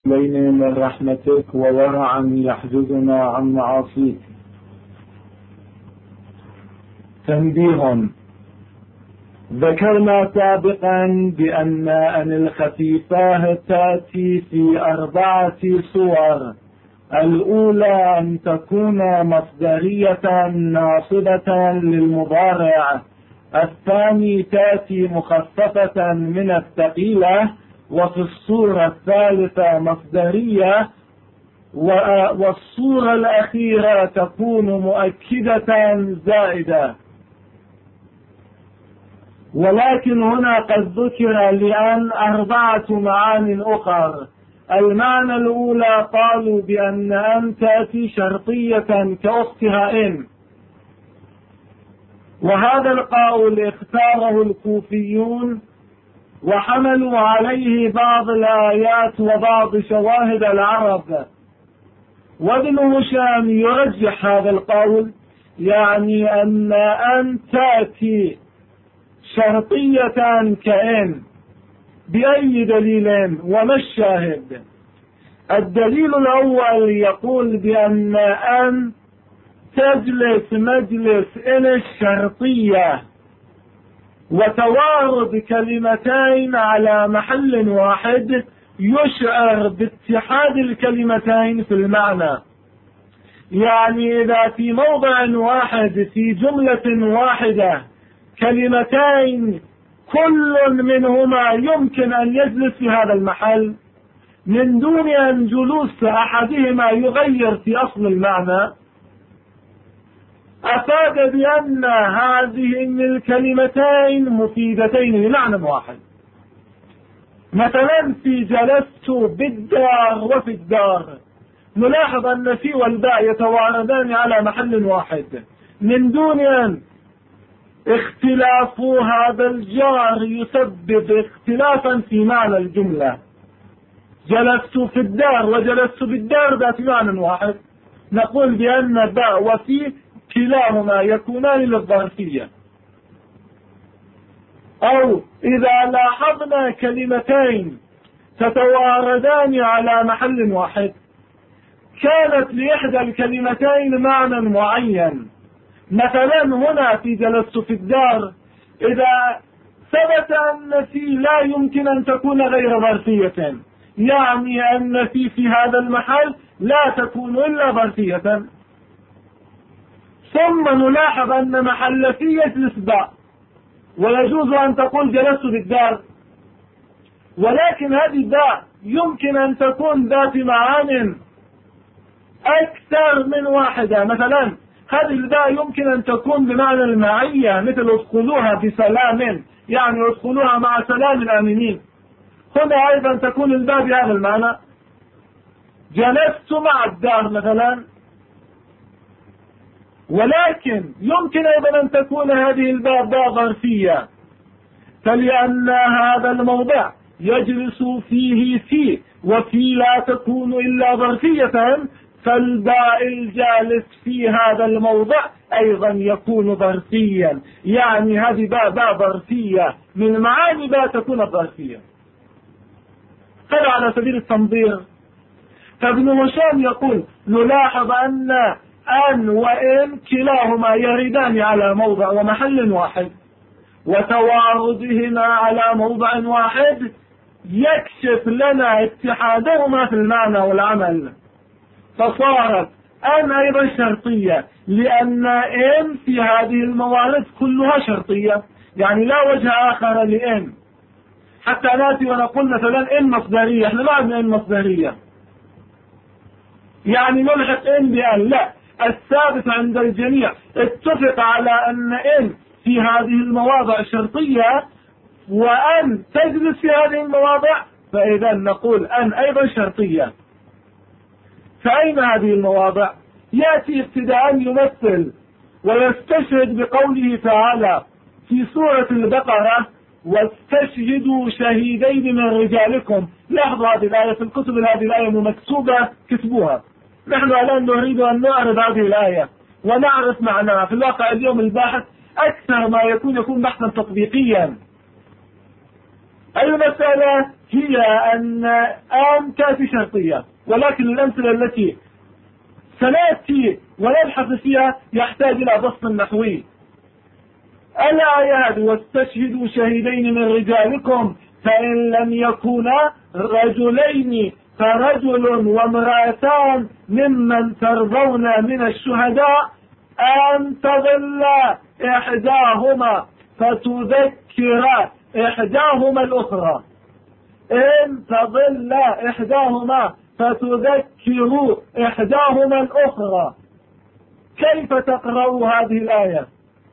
إلينا من رحمتك وورعا يحجزنا عن معاصيك. تنبيه: ذكرنا سابقا بأن الخفيفة تأتي في 4 صور. الأولى أن تكون مصدرية ناصبة للمضارع. الثاني تأتي مخففة من الثقيلة. وفي الصورة الثالثة مصدرية. والصورة الأخيرة تكون مؤكدة زائدة. ولكن هنا قد ذكر لأن 4 معان أخر. المعنى الأولى قالوا بأن تأتي شرطية كأختها إن، وهذا القول اختاره الكوفيون وحملوا عليه بعض الآيات وبعض شواهد العرب. وابن هشام يرجح هذا القول، يعني أن تأتي شرطية كأن. بأي دليل؟ وما الشاهد؟ الدليل الأول يقول بأن تجلس مجلس إن الشرطية، وتوارد كلمتين على محل واحد يشعر باتحاد الكلمتين في المعنى. يعني إذا في موضع واحد في جملة واحدة كلمتين كل منهما يمكن أن يجلس في هذا المحل من دون أن جلوس أحدهما يغير في أصل المعنى، أفاد بأن هذه الكلمتين مفيدتين لمعنى واحد. مثلا في جلست بالدار وفي الدار، نلاحظ أن في والباء يتواردان على محل واحد من دون أن اختلاف هذا الجار يسبب اختلافا في معنى الجملة. جلست في الدار وجلست بالدار ذات معنى واحد، نقول بأن باء وفي كلاهما يكونان للظرفية. أو إذا لاحظنا كلمتين تتواردان على محل واحد، كانت لإحدى الكلمتين معنى معين. مثلا هنا في جلست في الدار، إذا ثبت أن في لا يمكن أن تكون غير ظرفية، يعني أن في هذا المحل لا تكون إلا ظرفية. ثم نلاحظ أن محل في يجلس باء، ويجوز أن تقول جلست بالدار، ولكن هذه باء يمكن أن تكون ذات معان أكثر من واحدة. مثلا هذه الباء يمكن أن تكون بمعنى المعية، مثل ادخلوها بسلام، يعني ادخلوها مع سلام الآمنين. هنا أيضا تكون الباء بهذا المعنى. جلست مع الدار مثلا. ولكن يمكن أيضا أن تكون هذه الباء باء ظرفية، فلأن هذا الموضع يجلس فيه وفي لا تكون إلا ظرفية، فالباء الجالس في هذا الموضع أيضا يكون ظرفيا. يعني هذه باء ظرفية من معاني باء تكون ظرفية. هذا على سبيل التنظير. فابن هشام يقول نلاحظ أن وإن كلاهما يردان على موضع ومحل واحد، وتواردهما على موضع واحد يكشف لنا اتحادهما في المعنى والعمل. فصارت أن أيضا شرطية، لأن إن في هذه الموارد كلها شرطية، يعني لا وجه آخر لإن. حتى نأتي ونقول مثلا إن مصدرية، احنا ما عندنا إن مصدرية يعني نلحق إن بأن، لا، الثابت عند الجميع اتفق على أن في هذه المواضع شرطية، وأن تجلس في هذه المواضع، فإذا نقول أن أيضا شرطية. فأين هذه المواضع؟ يأتي ابتداء يمثل ويستشهد بقوله تعالى في سورة البقرة: واستشهدوا شهيدين من رجالكم. لاحظوا هذه الآية في الكتب، هذه الآية مكتوبة، كتبوها. نحن الآن نريد أن نعرض هذه الآية ونعرف معناها. في الواقع اليوم الباحث أكثر ما يكون بحثا تطبيقيا، المسألة هي أن أن تأتي شرطية، ولكن الأمثلة التي سنأتي ونبحث فيها يحتاج إلى بسط نحوي. الآيات واستشهدوا شهيدين من رجالكم فإن لم يكونا رجلين فرجل وامرأتان ممن ترضون من الشهداء أن تضل إحداهما فتذكر إحداهما الأخرى. إن تضل إحداهما فتذكر إحداهما الأخرى. كيف تقرأ هذه الآية؟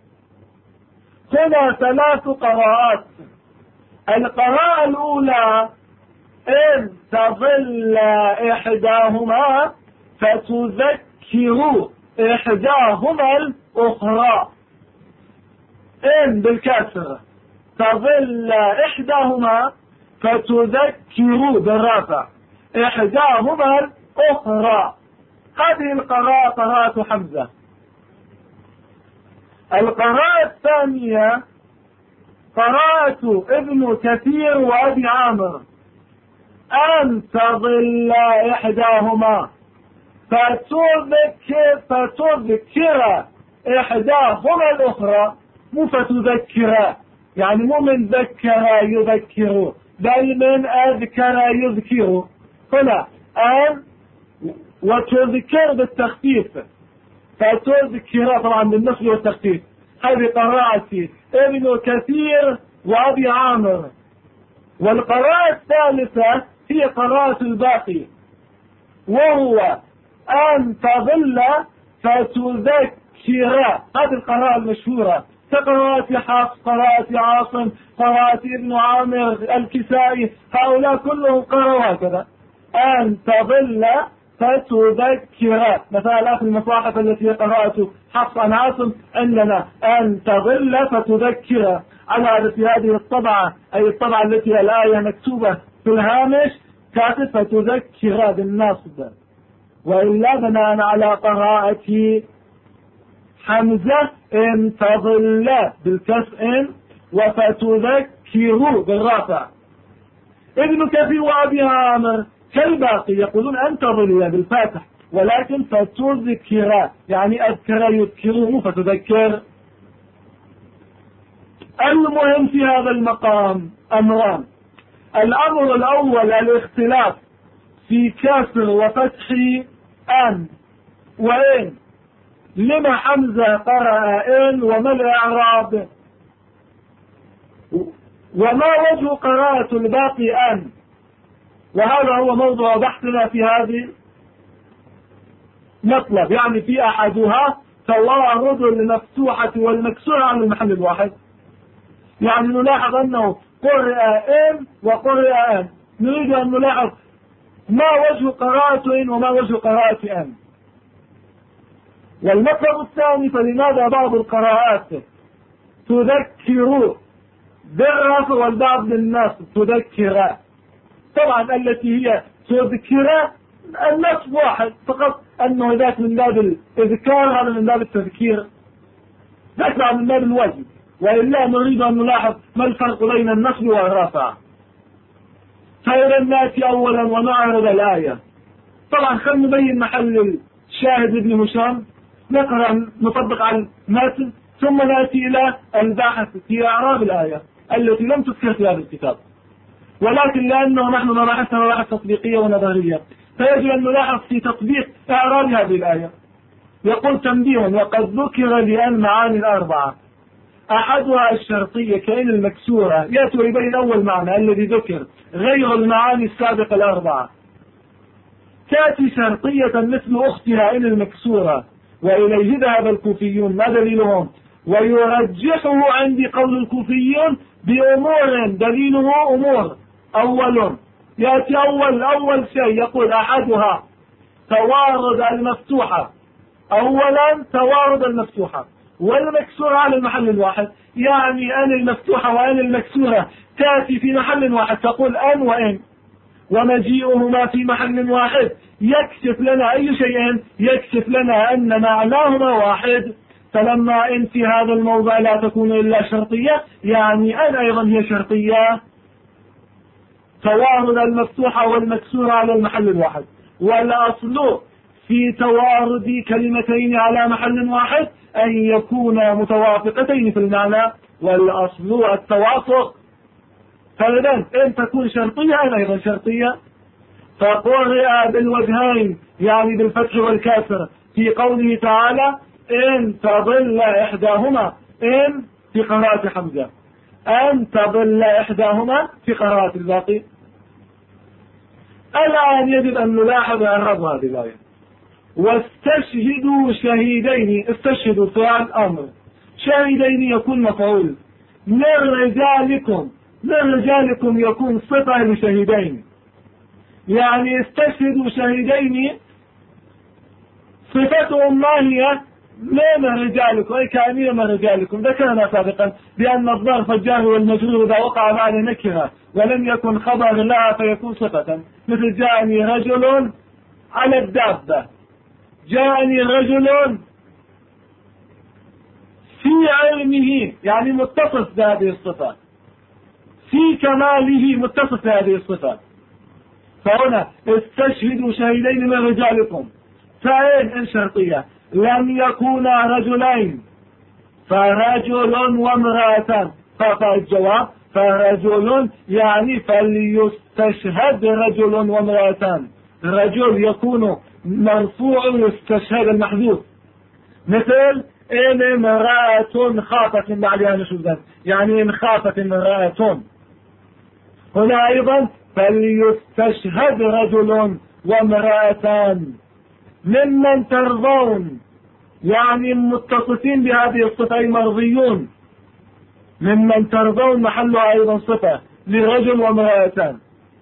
هنا 3 قراءات. القراءة الأولى إن تضل إحداهما فتذكر إحداهما الأخرى. إن بالكسر، تضل إحداهما فتذكر بالرفع إحداهما الأخرى. هذه القراءة قراءة حمزة. القراءة الثانية قراءة ابن كثير وأبي عامر أن تضل إحداهما فتذكر إحداهما الأخرى. مو فتذكر، يعني مو من ذكر يذكر، بل من أذكر يذكر. هنا أن وتذكر بالتخفيف، فتذكر طبعا بالنصب والتخفيف. هذه قراءة ابن كثير وأبي عامر. والقراءة الثالثة هي قراءة الباقي، وهو أن تضل فتذكر. هذه القراءة المشهورة كقراءة حفص، قراءة عاصم، قراءة ابن عامر، الكسائي، هؤلاء كلهم قرأوا هكذا. أن تضل فتذكر. مثلا في المصاحف التي قراءة حفص عن عاصم عندنا أن تضل فتذكر. على في هذه الطبعة، أي الطبعة التي الآية مكتوبة في الهامش، كاتب فتذكر بالنصب. وإلا بناء على قراءة حمزة إن تضل بالكسر وفتذكر بالرافع. ابن كثير وأبي عامر كالباقي يقولون أن تضل بالفاتح، ولكن فتذكر يعني أذكر يذكره فتذكر. المهم في هذا المقام أمران. الأمر الأول الاختلاف في كسر وفتح أن وإن. لما حمزة قرأ إن وما الإعراب؟ وما وجه قراءة الباقي أن؟ وهذا هو موضوع بحثنا في هذه مطلب. يعني في أحدها توارد المفتوحة والمكسورة عن المحل الواحد. يعني نلاحظ أنه قرأ إن وقرأ أن. نريد أن نلاحظ ما وجه قراءة إن وما وجه قراءة أن. والمطلب الثاني، فلماذا بعض القراءات تذكر بالرفع والبعض بالنصب تذكر؟ طبعا التي هي تذكر النصب واحد فقط، أنه ذاك من باب الإذكار، هذا من باب التذكير، ذاك من باب الواجب. وإلا نريد أن نلاحظ ما الفرق بين النصب والرفع. فإذا نأتي أولا ونعرض الآية. طبعا خلينا نبين محل الشاهد ابن هشام، نقرأ نطبق على المتن، ثم نأتي إلى البحث في أعراب الآية التي لم تذكر في هذا الكتاب. ولكن لأنه نحن مباحثنا مباحث تطبيقية ونظرية، فيجب أن نلاحظ في تطبيق أعراب هذه الآية. يقول تنبيه: وقد ذكر لأن معاني الأربعة أحدها الشرطية كأن المكسورة، يأتي ويبين أول معنى الذي ذكر غير المعاني السابقة الأربعة. تأتي شرطية مثل أختها إن المكسورة، وإليه ذهب الكوفيون. ما دليلهم؟ ويرجحه عندي قول الكوفيون بأمور، دليله أمور. أول يأتي أول شيء يقول أحدها توارد المفتوحة. أولا توارد المفتوحة والمكسورة على المحل الواحد، يعني أن المفتوحة وأن المكسورة تأتي في محل واحد، تقول أن وإن، ومجيئهما في محل واحد يكشف لنا أي شيء، يكشف لنا أن معناهما واحد. فلما إن في هذا الموضع لا تكون إلا شرطية، يعني أن أيضا هي شرطية. توارد المفتوحة والمكسورة على المحل الواحد. والأصل في توارد كلمتين على محل واحد أن يكونا متوافقتين في المعنى، والأصل التوافق. فإذا إن تكون شرطية أن أيضا شرطية. فقرئ بالوجهين يعني بالفتح والكسر في قوله تعالى إن تضل إحداهما، إن في قراءة حمزة، أن تضل إحداهما في قراءة الباقي. الآن يجب أن نلاحظ إعراب هذه الآية. واستشهدوا شهيدين، استشهدوا فعل أمر، شهيدين يكون مفعول، من رجالكم، من رجالكم يكون صفة لشهيدين، يعني استشهدوا شهيدين صفتهم ما هي؟ من رجالكم، أي كامية من رجالكم. ذكرنا سابقا بأن الظرف الجار والمجرور إذا وقع بعد نكرة ولم يكن خبر لها فيكون صفة، مثل جاءني رجل على الدابة، جاءني رجل في علمه يعني متصف بهذه الصفة، في كماله متصف بهذه الصفة. فهنا استشهدوا شهيدين من رجالكم، فإن إن شرطية لم يكونا رجلين فرجل وامرأتان، فالجواب فرجل يعني فليستشهد رجل وامرأتان. رجل يكون مرفوع يستشهد المحذوف، مثل إن امرأة خافت من بعدها نشوزا، يعني إن خافت امرأة. هنا أيضا فليستشهد رجل وامرأتان ممن ترضون، يعني متصفين بهذه الصفة أي مرضيون، ممن ترضون محلها أيضا صفة لرجل وامرأتان.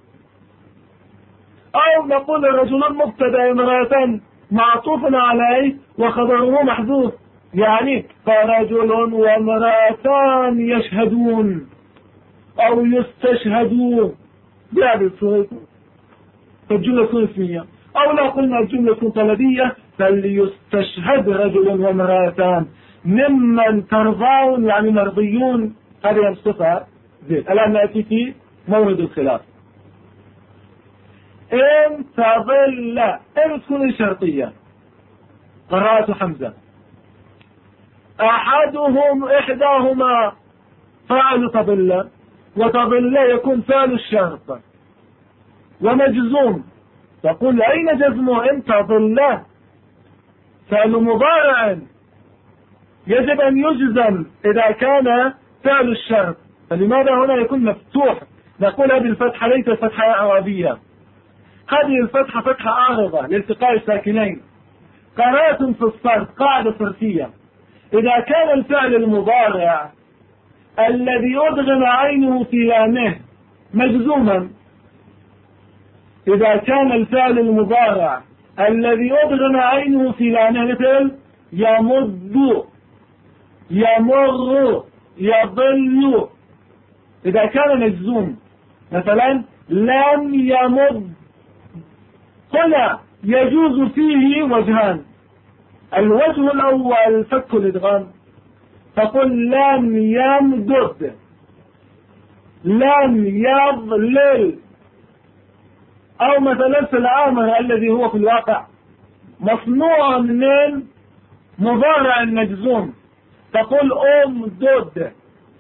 أو نقول الرجل مبتدأ امرأتان معطوف عليه وخبره محذوف، يعني فرجل وامرأتان يشهدون أو يستشهدون بهذه الصورة، فالجملة تكون اسمية. أو لا قلنا الجملة تكون طلبية، فليستشهد رجل وامرأتان ممن ترضون يعني مرضيون، هذه الصفة زين. الآن نأتي في مورد الخلاف. إن تضل، إن تكون شرطية، قراءة حمزة، أحدهم إحداهما فعل تضل، وتضل يكون فعل الشرط ومجزوم. تقول أين جزمه؟ إن تضل فعل مضارع يجب أن يجزم إذا كان فعل الشرط، فلماذا هنا يكون مفتوح؟ نقول هذه الفتحة ليست فتحة إعرابية، هذه الفتحة فتحة عارضة لالتقاء الساكنين، قراءة في الصرف، قاعدة صرفية. إذا كان الفعل المضارع الذي أدغم عينه في لامه مجزوما، إذا كان الفعل المضارع الذي أدغم عينه في لامه مثل يمد، يمر، يضل، إذا كان مجزوم مثلا لم يمد، هنا يجوز فيه وجهان. الوجه الأول فك الإدغام، تقول لم يمدد، لم يضلل. أو مثلا في الأمر الذي هو في الواقع مصنوع من مضارع مجزوم، تقول امدد.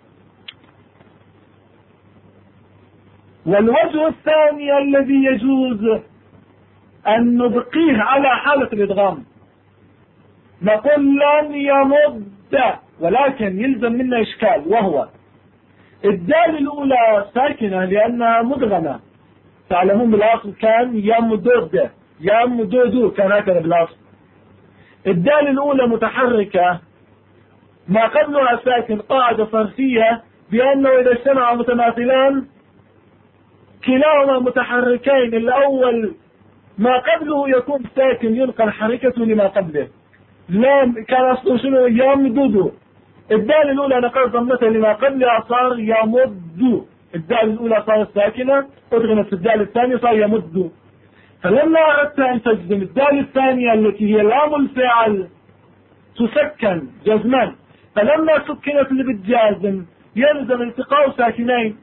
والوجه الثاني الذي يجوز أن نبقيه على حالة الإدغام، نقول لن يمد، ولكن يلزم منا إشكال، وهو الدال الأولى ساكنة لأنها مدغمة، تعلمون بالأصل كان يمدد، يمدد كان هكذا بالأصل. الدال الأولى متحركة ما قبلها ساكن، قاعدة صرفية بأنه إذا اجتمع متماثلان كلاهما متحركين، الأول ما قبله يكون ساكن ينقل حركته لما قبله. لام كان أصله شنو؟ يمدد. الدال الأولى نقل ضمتها لما قبلها صار يمد، الدال الأولى صارت ساكنة أدغمت في الدال الثانية صار يمد. فلما أردت أن تجزم الدال الثانية التي هي لام الفعل تسكن جزما، فلما سكنت اللي بالجازم يلزم التقاء ساكنين،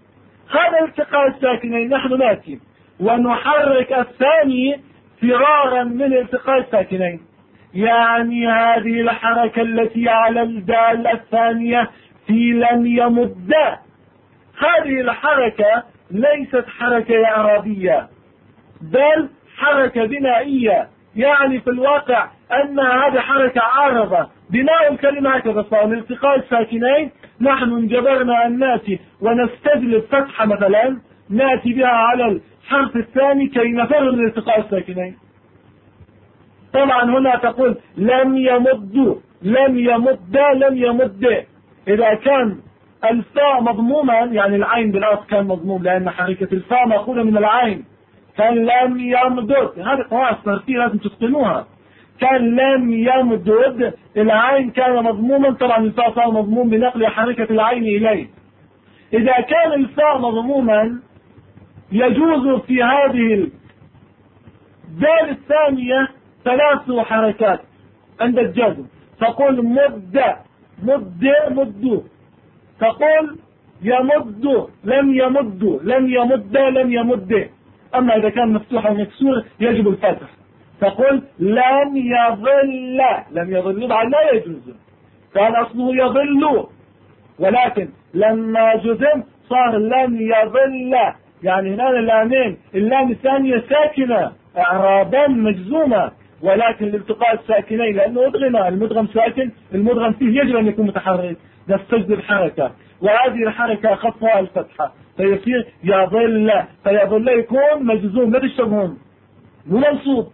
هذا التقاء الساكنين نحن نأتي ونحرك الثاني فرارا من التقاء الساكنين، يعني هذه الحركة التي على الدال الثانية في لن يمد، هذه الحركة ليست حركة إعرابية بل حركة بنائية، يعني في الواقع أن هذه حركة عارضة. بناء الكلمة هكذا صار لالتقاء الساكنين، نحن انجبرنا أن نأتي ونستجلب فتحة مثلا نأتي بها على الحرف الثاني كي نفر من التقاء الساكنين. طبعا هنا تقول لم يمد، لم يمد، لم يمد. إذا كان الفاء مضموما، يعني العين بالأصل كان مضموم لأن حركة الفاء مأخوذة من العين، كان لم يمدد، هذه قواعد صرفية لازم تتقنوها. كان لم يمدد العين كان مضموما، طبعا الفاء صار مضموم بنقل حركة العين إليه. إذا كان الفاء مضموما يجوز في هذه الدال الثانية 3 حركات عند الجزم، تقول مد، مد، مد، تقول يمد، لم يمد، لم يمد، لم يمد. أما إذا كان مفتوح أو مكسور يجب الفتح، تقول لم يظل، لم يظل بعد لا يجوز، كان أصله يظل، ولكن لما جزم صار لم يظل، يعني هنا اللامين، اللام الثانية ساكنة إعرابا مجزومة، ولكن لالتقاء الساكنين لأنه أدغم، المدغم ساكن، المدغم فيه يجب أن يكون متحرك، نستجد الحركة، وهذه الحركة خطها الفتحة فيصير يظل، فيظل يكون مجزوم، لا تشتبهون مو منصوب،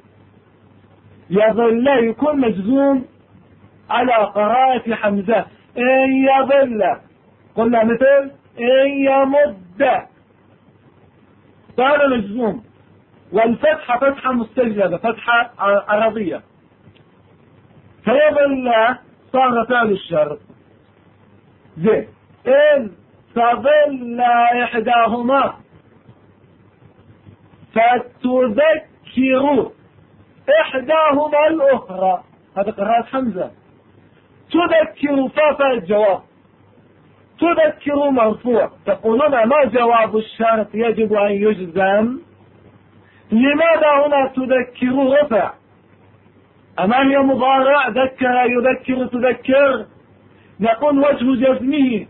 يظل يكون مجزوم على قراءة حمزة. إن يظل قلنا مثل إن يمد، فهذا مجزوم، والفتحة فتحة مستجلبة، فتحة عرضية. فيظل صار فعل الشرط زين. إن تظل إحداهما فتذكر إحداهما الأخرى، هذا قراءة حمزة. تذكر فاء الجواب، تذكر مرفوع، تقولون ما جواب الشرط يجب أن يجزم؟ لماذا هنا تذكر رفع؟ أما هي مضارع، ذكر يذكر تذكر، نقول وجه جزمه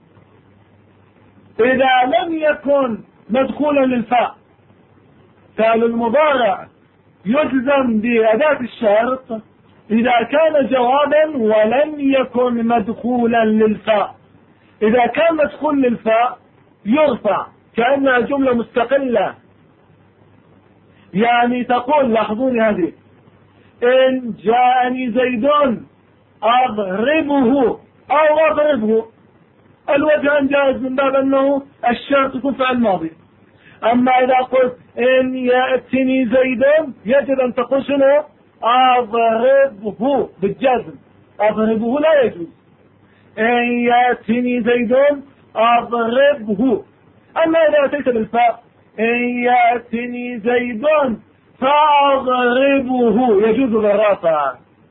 إذا لم يكن مدخولا للفاء، فعل المضارع يجزم بأداة الشرط إذا كان جوابا ولم يكن مدخولا للفاء. إذا كان مدخول للفاء يرفع كأنها جملة مستقلة، يعني تقول لاحظوني هذه إن جاءني زيد أضربه أو أضربه، الوجهان جائز من باب أنه الشرط يكون فعل ماضي. أما إذا قلت إن يأتني زيد يجب أن تقول شنو؟ أضربه بالجزم، أضربه لا يجوز. إن يأتني زيد أضربه. أما إذا أتيت بالفاء إن يأتني زيد فأضربه يجوز بالرفع،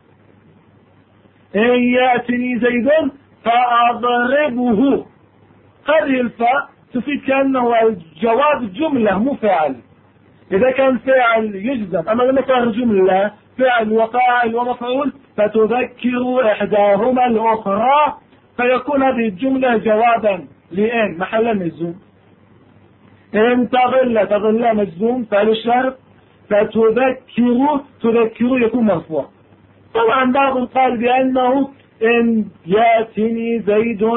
إن يأتني زيد فأضربه، هذه الفاء تفيد كأنه جواب جملة مو فعل. إذا كان فعل يجزم، أما لما كان جملة فعل وفاعل ومفعول فتذكر إحداهما الأخرى، فيكون هذه الجملة جوابا لإن محل مجزوم. إن تظل، تظل مجزوم فعل الشرط، فتذكر، تذكر يكون مرفوع. طبعا بعض قال بأنه إن يأتني زيد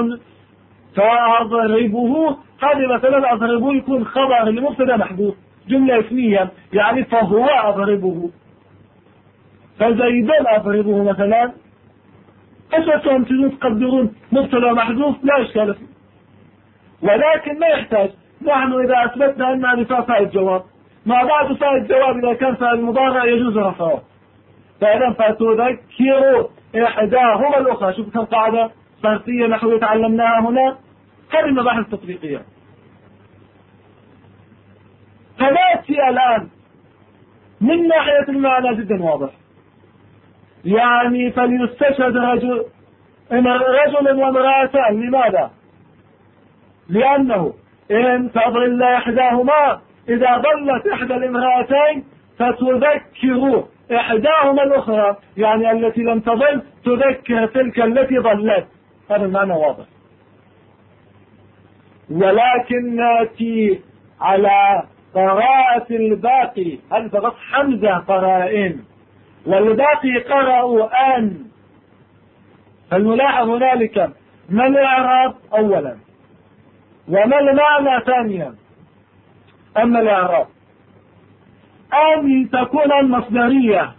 فأضربه، هذه مثلا أضربه يكون خبر لمبتدا محذوف، جملة اسمية، يعني فهو أضربه، فزيد أضربه مثلا. إيش أنتم تقدرون مبتدا محذوف لا إشكال فيه، ولكن ما يحتاج، نحن إذا أثبتنا أن هذه فاء الجواب، ما بعد فاء الجواب إذا كان فاء المضارع يجوز رفعه، فإذا فتذكر إحداهما الأخرى. شوف كم قاعدة صرفية نحو تعلمناها هنا، هذه المباحث التطبيقية. فنأتي الآن من ناحية المعنى جدا واضح، يعني فليستشهد رجل وامرأتان. لماذا؟ لأنه إن تضل إحداهما، إذا ضلت إحدى الامرأتين فتذكر إحداهما الأخرى، يعني التي لم تضل تذكر تلك التي ضلت. هذا المعنى واضح. ولكن نأتي على قراءة الباقي. هل فقط حمزة قرائن والباقي قرأوا أن. فالملاحظ هنالك ما الإعراب أولا وما المعنى ثانيا. أما الإعراب أن تكون المصدرية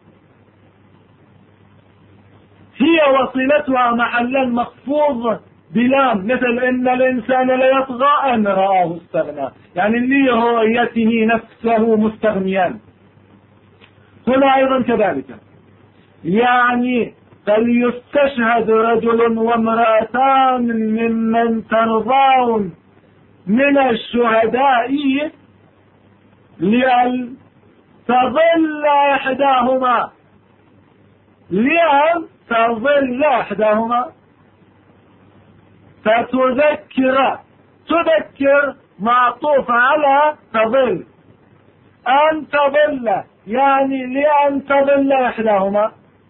هي وصلتها محلا مخفوض بلام، مثل إن الإنسان ليطغى أن رآه استغنى، يعني لرؤيته نفسه مستغنيا. هنا أيضا كذلك، يعني فليستشهد رجل وامرأتان ممن ترضون من الشهداء لأن تضل إحداهما، لأن تضل إحداهما فتذكر. تذكر معطوف على تضل. أن تضل يعني لأن تضل إحداهما،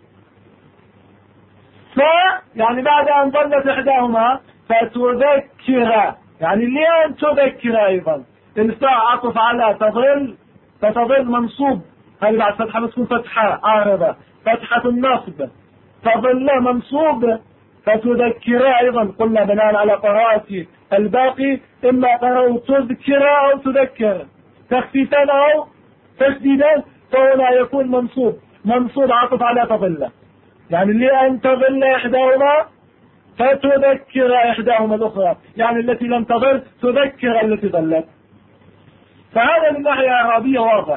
يعني بعد أن ضلت إحداهما فتذكر، يعني لأن تذكر أيضا. الفاء عطف على تضل، فتضل منصوب، هل بعد فتحة تكون فتحة عارضة، فتحة النصب، تضل منصوب، فتذكر أيضا. قلنا بناء على قراءة الباقي إما قرأوا تذكر أو تذكر تخفيفا أو تشديدا، فهنا يكون منصوب. منصوب عطف على تضل، يعني لأن تضل إحداهما فتذكر إحداهما الأخرى، يعني التي لم تضل تذكر التي ضلت. فهذا من ناحية إعرابية واضح.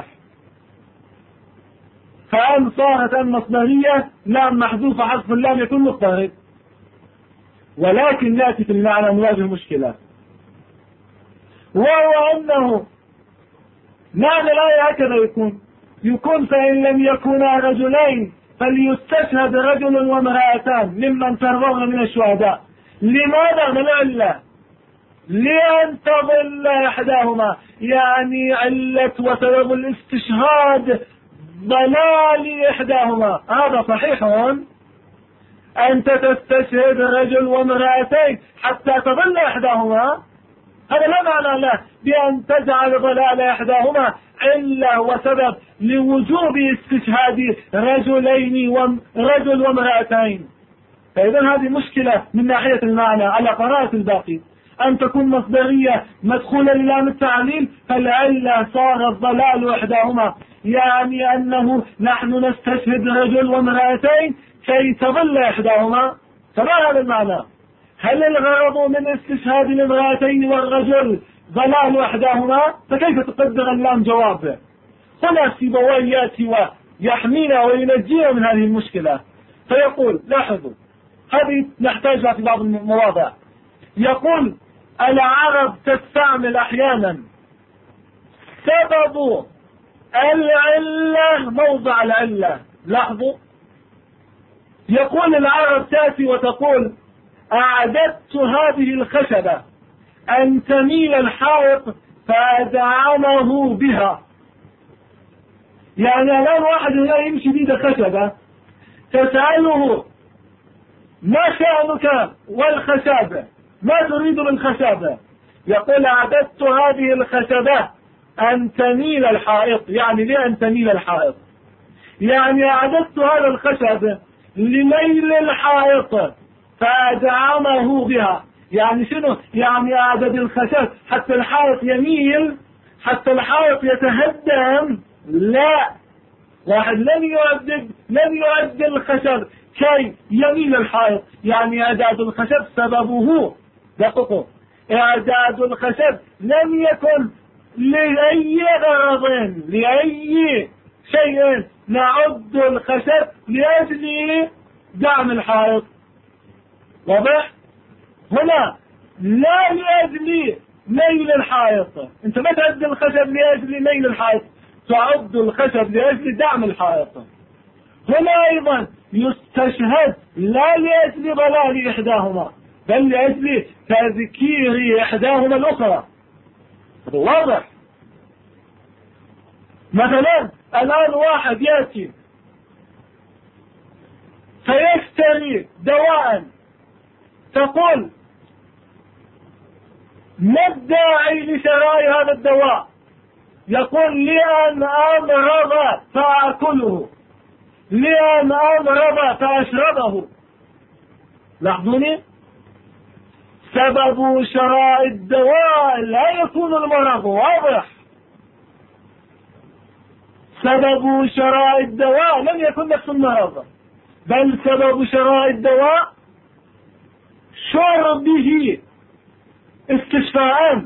فأن صارت المصدرية لام محذوفة، حذف اللام يكون مضطرد. ولكن نأتي في المعنى نواجه مشكلة، وهو أنه معنى الآية هكذا يكون فإن لم يكونا رجلين فليستشهد رجل وامرأتان ممن ترضون من الشهداء. لماذا؟ من العلة لأن تضل إحداهما، يعني علة وسبب الاستشهاد ضلال إحداهما. هذا صحيح. أنت تستشهد رجل وامرأتين حتى تضل إحداهما، هذا لا معنى له بأن تجعل ضلال إحداهما علة وسبب لوجوب استشهاد رجل وامرأتين. فإذا هذه مشكلة من ناحية المعنى على قراءة الباقي. أن تكون مصدرية مدخولة للام التعليل، فالعلة صار الضلال إحداهما، يعني أنه نحن نستشهد رجل وامرأتين كي تضل إحداهما. فما هذا المعنى؟ هل الغرض من استشهاد الامرأتين والرجل ضلال إحداهما؟ فكيف تقدر اللام جوابه؟ هنا سيبويه يأتي ويحمينا وينجينا من هذه المشكلة، فيقول لاحظوا، هذه نحتاجها في بعض المواضع. يقول العرب تستعمل أحيانا سبب العلة موضع العلة. لاحظوا، يقول العرب تأتي وتقول أعددت هذه الخشبة أن تميل الحائط فأدعمه بها. يعني الآن واحد هنا يمشي بيد خشبة، تسأله ما شأنك والخشبة، ما تريد بالخشبة؟ يقول أعددت هذه الخشبة أن تميل الحائط، يعني لأن تميل الحائط، يعني أعددت هذا الخشب لميل الحائط فأدعمه بها. يعني شنو؟ يعني أعدد الخشب حتى الحائط يميل، حتى الحائط يتهدم؟ لا، واحد لن يعد الخشب كي يميل الحائط، يعني إعداد الخشب سببه دققوا، إعداد الخشب لم يكن لأي غرض، لأي شيء نعد الخشب لأجل دعم الحائط. واضح؟ هنا لا لأجل ميل الحائط، انت ما تعد الخشب لأجل ميل الحائط، تعد الخشب لأجل دعم الحائط. هنا أيضا يستشهد لا لأجل ضلال إحداهما، بل لأجل تذكير إحداهما الأخرى. واضح. مثلا الآن واحد يأتي فيشتري دواء، تقول ما الداعي لشراء هذا الدواء؟ يقول لأن أمرض فأكله، لأن أمرض فأشربه. لاحظوني، سبب شراء الدواء لا يكون المرض، واضح. سبب شراء الدواء لم يكن نفس المرض، بل سبب شراء الدواء شربه استشفاء.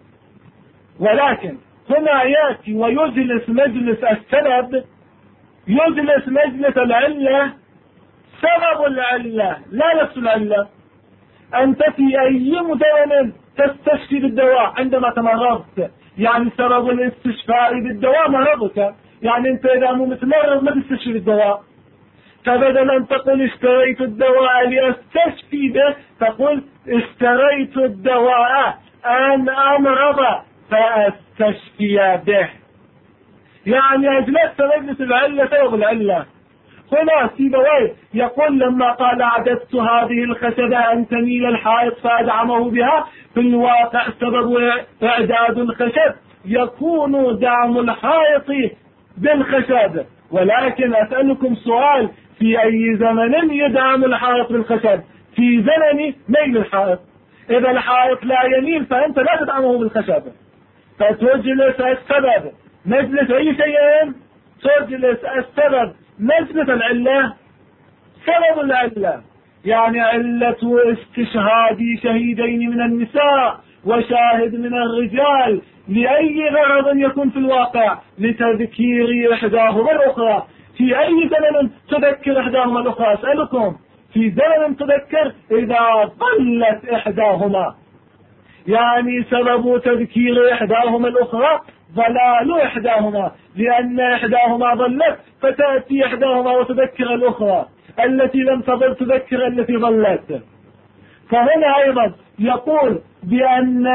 ولكن هنا يأتي ويجلس مجلس السبب، يجلس مجلس العلة، سبب العلة لا نفس العلة. أنت في أي زمن تستشفي بالدواء عندما تمرضت، يعني سبب الاستشفاء بالدواء مرضك، يعني أنت إذا مو متمرض ما تستشفي بالدواء. فبدل أن تقول اشتريت الدواء لأستشفي به، تقول اشتريت الدواء أن أمرض فأستشفي به. يعني أجلست مجلس العلة سبب العلة. هنا سيبويه يقول لما قال أعددت هذه الخشبة أن تميل الحائط فأدعمه بها، في الواقع سبب إعداد الخشب يكون دعم الحائط بالخشب. ولكن أسألكم سؤال، في أي زمن يدعم الحائط بالخشب؟ في زمن ميل الحائط. إذا الحائط لا يميل فأنت لا تدعمه بالخشب، فتجلس السبب مجلس أي شيء، تجلس السبب مجلس العلة، سبب العلة. يعني علة استشهاد شهيدين من النساء وشاهد من الرجال لأي غرض يكون في الواقع، لتذكير إحداهما الأخرى. في أي زمن تذكر إحداهما الأخرى؟ أسألكم، في زمن تذكر إذا ضلت إحداهما، يعني سبب تذكير إحداهما الأخرى ضلال إحداهما، لأن إحداهما ضلت فتأتي إحداهما وتذكر الأخرى التي لم تضل تذكر التي ضلت. فهنا أيضا يقول بأن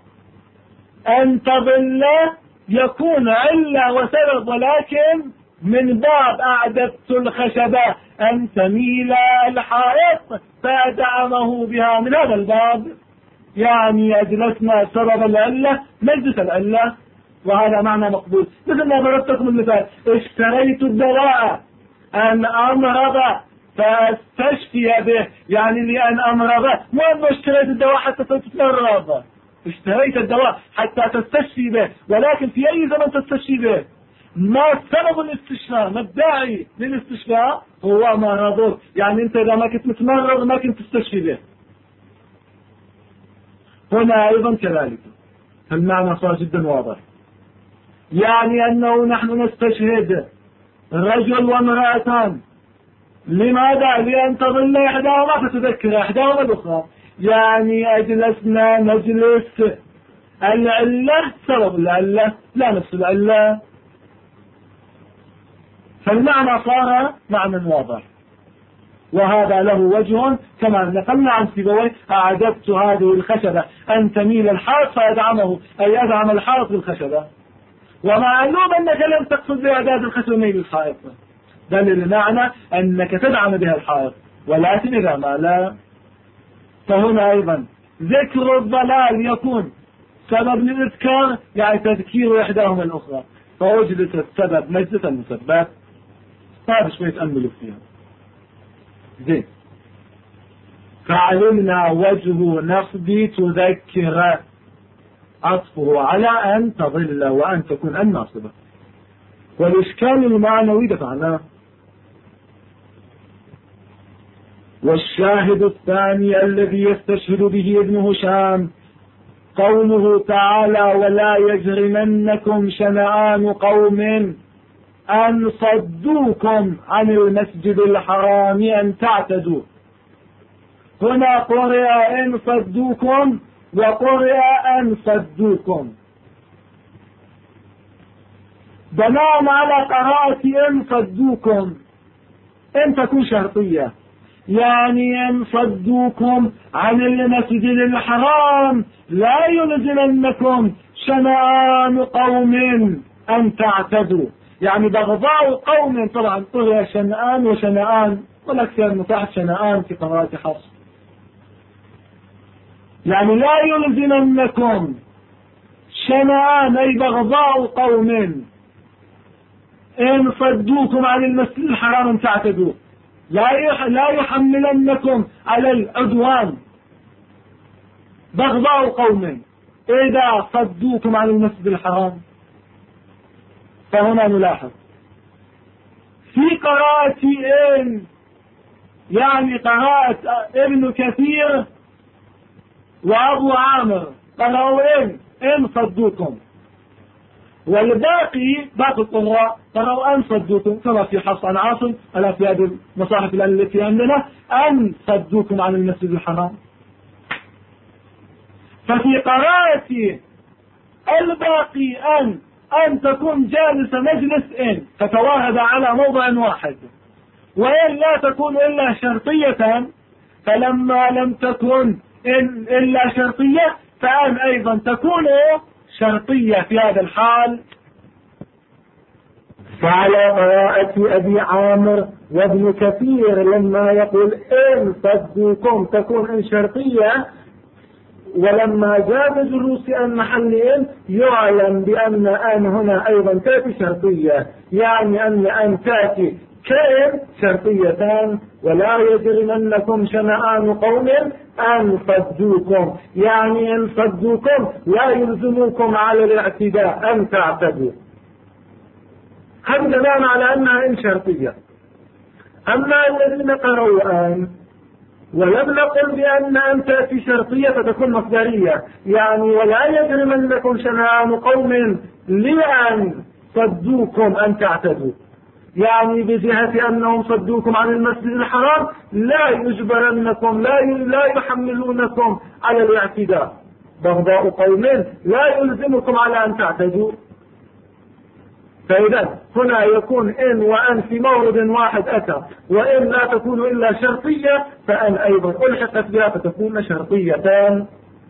أن تضل يكون علة وسبب، ولكن من باب أعددت الخشبة أن تميل الحائط فأدعمه بها، من هذا الباب يعني أجلسنا سبب العلة مجلس العلة، وهذا معنى مقبول. مثل ما ضربت لكم المثال، اشتريت الدواء أن أمرض فاستشفي به، يعني لأن أمرض، مو أنه اشتريت الدواء حتى تتمرض، اشتريت الدواء حتى تستشفي به. ولكن في أي زمن تستشفي به؟ ما سبب الاستشفاء؟ ما الداعي للاستشفاء؟ هو مرضك، يعني أنت إذا ما كنت متمرض ما كنت تستشفي به. هنا أيضا كذلك المعنى صار جدا واضح، يعني أنه نحن نستشهد رجل وامرأتان، لماذا؟ لأن تظل إحداهما فتذكر إحداهما الأخرى، يعني أجلسنا مجلس العلة سبب العلة لا نفس العلة. فالمعنى صار معنى واضح، وهذا له وجه كما نقلنا عن سيبويه، أعددت هذه الخشبة أن تميل الحائط فأدعمه، أي أدعم الحائط بالخشبة. ومعلوم أنك لم تقصد بإعداد الخشبة ميل الحائط، بل المعنى أنك تدعم بها الحائط، ولكن إذا ما لا. فهنا أيضا ذكر الضلال يكون سبب للإذكار، يعني تذكير إحداهما الأخرى، فوجدت السبب مجلس المسبات. هذا شوية تأملوا فيها. زين، فعلمنا وجه نصب تذكر عطفه على أن تظل وأن تكون الناصبة، والإشكال المعنوي دفعنا. والشاهد الثاني الذي يستشهد به ابن هشام قوله تعالى: ولا يجرمنكم شنآن قوم أن صدوكم عن المسجد الحرام أن تعتدوا. هنا قرئ أن صدوكم وقرئ أن صدوكم، بناء على قراءة أن صدوكم، أن تكون شرطية، يعني أن صدوكم عن المسجد الحرام لا يلزمنكم شنآن قوم أن تعتدوا، يعني بغضاء قوم، طبعا طغى شنآن وشنآن، والأكثر متاح شنآن في قراءة حفص. يعني لا يلزمنكم شنآن أي بغضاء قوم إن صدوكم عن المسجد الحرام أن تعتدوا، لا يحملنكم على العدوان بغضاء قوم إذا صدوكم عن المسجد الحرام. فهنا نلاحظ في قراءة يعني قراءة ابن كثير وأبو عامر قرأوا إن صدوكم، والباقي باقي القراء قرأوا أن صدوكم، كما في حفص عن عاصم ألا في هذه المصاحف التي عندنا أن صدوكم عن المسجد الحرام. ففي قراءة الباقي أن تكون جالس مجلس تتواهد على موضع واحد، وإن لا تكون إلا شرطية، فلما لم تكن إلا شرطية فأن أيضا تكون شرطية في هذا الحال. فعلى قراءة أبي عامر وابن كثير لما يقول إن صدوكم تكون إن شرطية، ولما جاء جلوس أن محل يعلم بأن أن هنا أيضا تأتي شرطية، يعني أن تأتي كائن شرطيتان. ولا يجرمنكم شنآن قوم أن صدوكم، يعني إن صدوكم لا يلزموكم على الاعتداء أن تعتدوا، هذا دليل على أنها إن شرطية. أما الذين قرأوا أن ولم نقل بأن تأتي شرطية فتكون مصدرية، يعني ولا يجرمنكم شنآن قوم لأن صدوكم أن تعتدوا، يعني بجهة أنهم صدوكم عن المسجد الحرام لا يجبرنكم، لا يحملونكم على الاعتداء. بغضاء قوم لا يلزمكم على أن تعتدوا. فإذا هنا يكون إن وأن في مورد واحد أتى، وإن لا تكون إلا شرطية فأن أيضا ألحقت بها فتكون شرطيتان.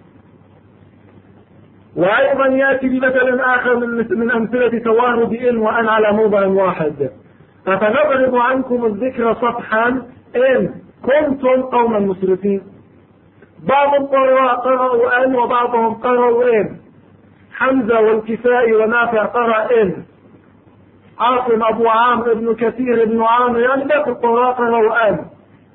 وأيضا يأتي بمثل آخر من أمثلة توارد إن وأن على موضع واحد. فنضرب عنكم الذكر صفحا إن كنتم قوما مسرفين. بعض القراء قرأوا أن وبعضهم قرأوا إن. حمزة والكسائي ونافع قرأ إن، عاصم أبو عامر ابن كثير ابن عامر، يعني باقي القراء قرأوا أن،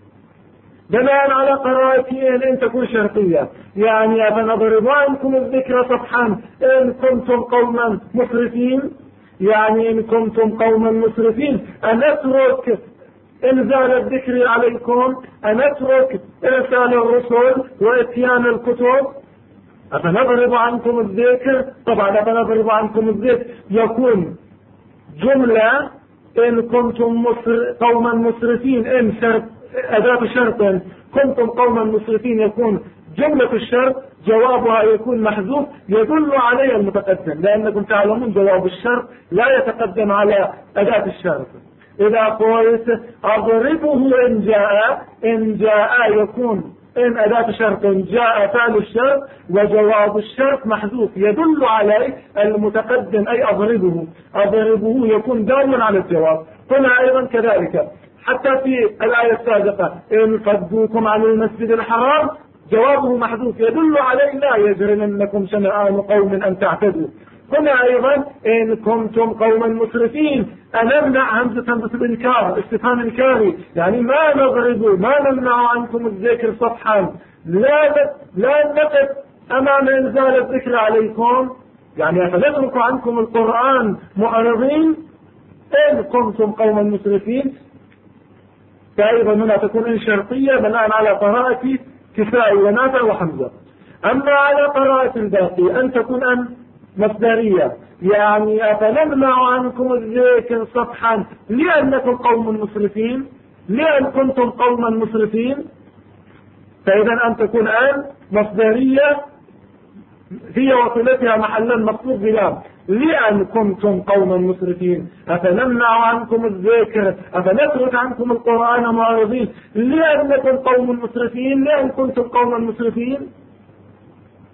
بناء على قراءة إن تكون شرطية. يعني فنضرب عنكم الذكر صفحا إن كنتم قوما مسرفين، يعني إن كنتم قوما مسرفين أن أترك إنزال الذكر عليكم، أن أترك إرسال الرسل وإتيان الكتب. أفنضرب عنكم الذكر، طبعا أفنضرب عنكم الذكر يكون جملة إن كنتم قوما مسرفين، إن شرط أداة شرط، كنتم قوما مسرفين يكون جملة الشرط جوابها يكون محذوف يدل عليه المتقدم، لأنكم تعلمون جواب الشرط لا يتقدم على أداة الشرط. إذا قلت أضربه إن جاء يكون إن أداة شرط جاء فعل الشرط وجواب الشرط محذوف يدل عليه المتقدم، أي أضربه يكون دالا على الجواب. هنا أيضا كذلك، حتى في الآية السابقة إن صدوكم عن المسجد الحرام جوابه محذوف يدل عليه لا يجرمنكم شنآن قوم أن تعتدوا. هنا أيضا إن كنتم قوما مسرفين أنمنع همزة الإنكار، استفهام إنكاري، يعني ما نمنع عنكم الذكر صفحا، لا نقف أمام إنزال الذكر عليكم، يعني فنترك عنكم القرآن معرضين إن كنتم قوما مسرفين. فأيضا هنا تكون إن شرطية بناء على قراءة كسائي ونافع وحمزة. أما على قراءة الباقي أن تكون أن مصدرية، يعني أفنمنع عنكم الذكر صفحا لأنكم قوم مسرفين، لأن كنتم قوما مسرفين. فإذا أن تكون أن مصدرية هي وصلتها محلا مقصود بلام، لأن كنتم قوما مسرفين. أفنمنع عنكم الذكر، أفنترك عنكم القرآن معرضين لأنكم قوم مسرفين، لأن كنتم قوما مسرفين.